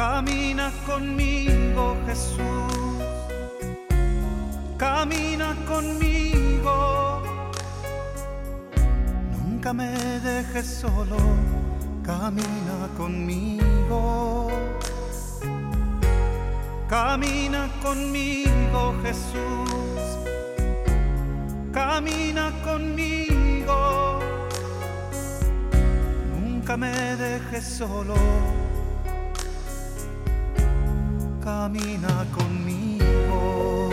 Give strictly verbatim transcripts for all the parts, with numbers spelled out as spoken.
Camina conmigo, Jesús, camina conmigo, nunca me dejes solo, camina conmigo, camina conmigo, Jesús, camina conmigo, nunca me dejes solo, camina conmigo.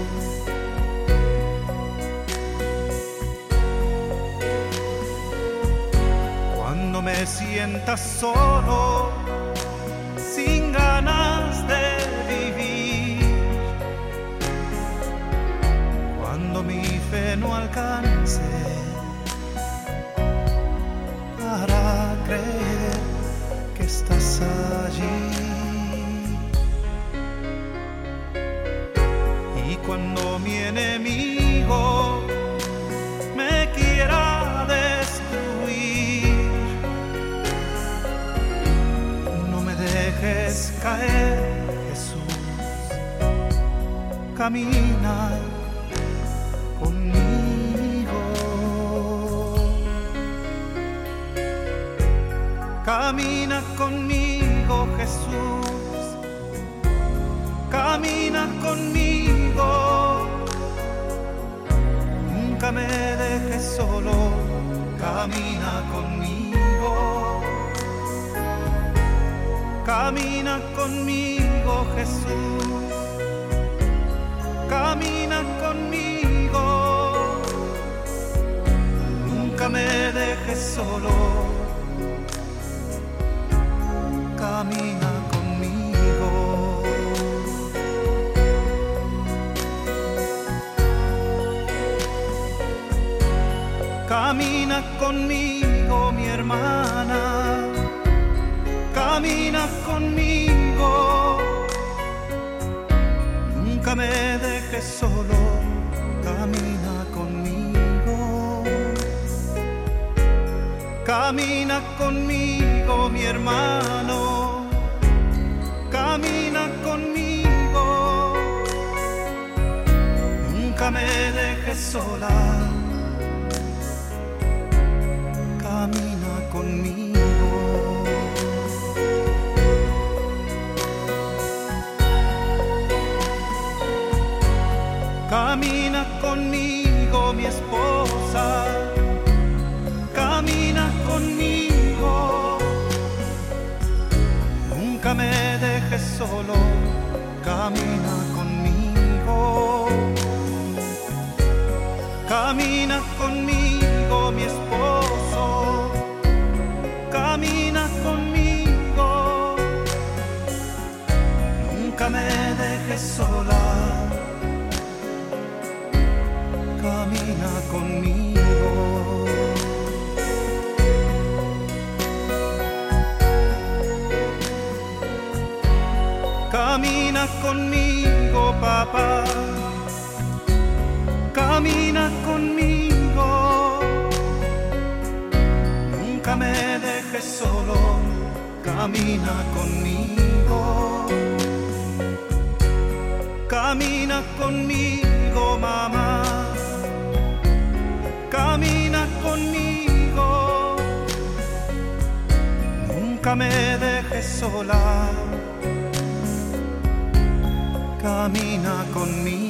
Cuando me sientas solo, sin ganas de vivir, cuando mi fe no alcance para creer que estás allí, y cuando mi enemigo me quiera destruir, no me dejes caer, Jesús, camina conmigo, camina conmigo, Jesús, camina conmigo, nunca me dejes solo, camina conmigo, camina conmigo, Jesús, camina conmigo, nunca me dejes solo, camina conmigo. Camina conmigo, mi hermana, camina conmigo, nunca me dejes solo, camina conmigo, camina conmigo, mi hermano, camina conmigo, nunca me dejes sola, camina conmigo. Camina conmigo, mi esposa, camina conmigo, nunca me dejes solo, camina conmigo, camina conmigo, mi esposo, camina conmigo, nunca me dejes sola, camina conmigo. Camina conmigo, papá, camina conmigo, nunca me dejes solo, camina conmigo, camina conmigo, mamá, camina conmigo, nunca me dejes sola, camina conmigo.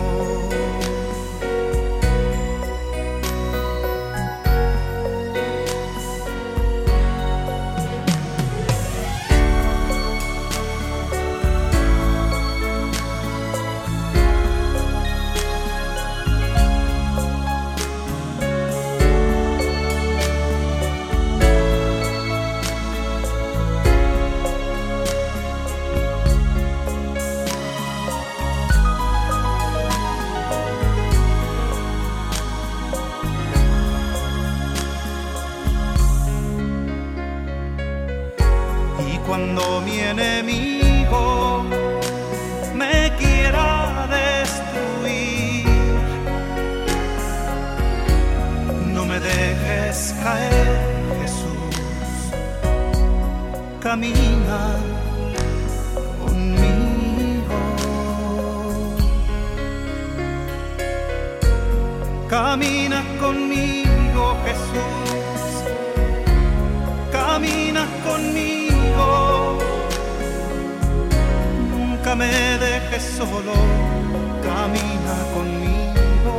Cuando mi enemigo me quiera destruir, no me dejes caer, Jesús, camina camina conmigo, Jesús, camina conmigo, nunca me dejes solo, camina conmigo,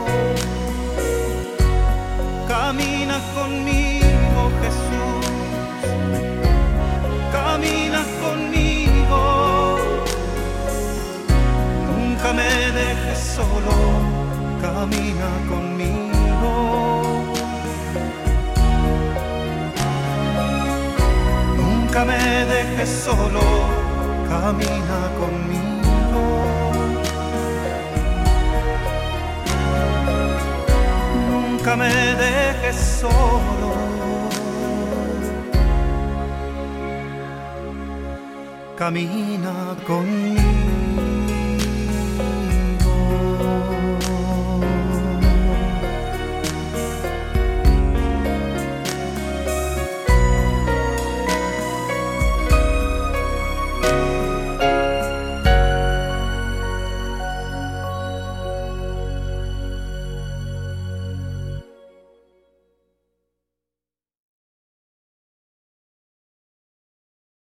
camina conmigo, Jesús, camina conmigo, nunca me dejes solo, camina conmigo, nunca me dejes solo, camina conmigo, nunca me dejes solo, camina conmigo.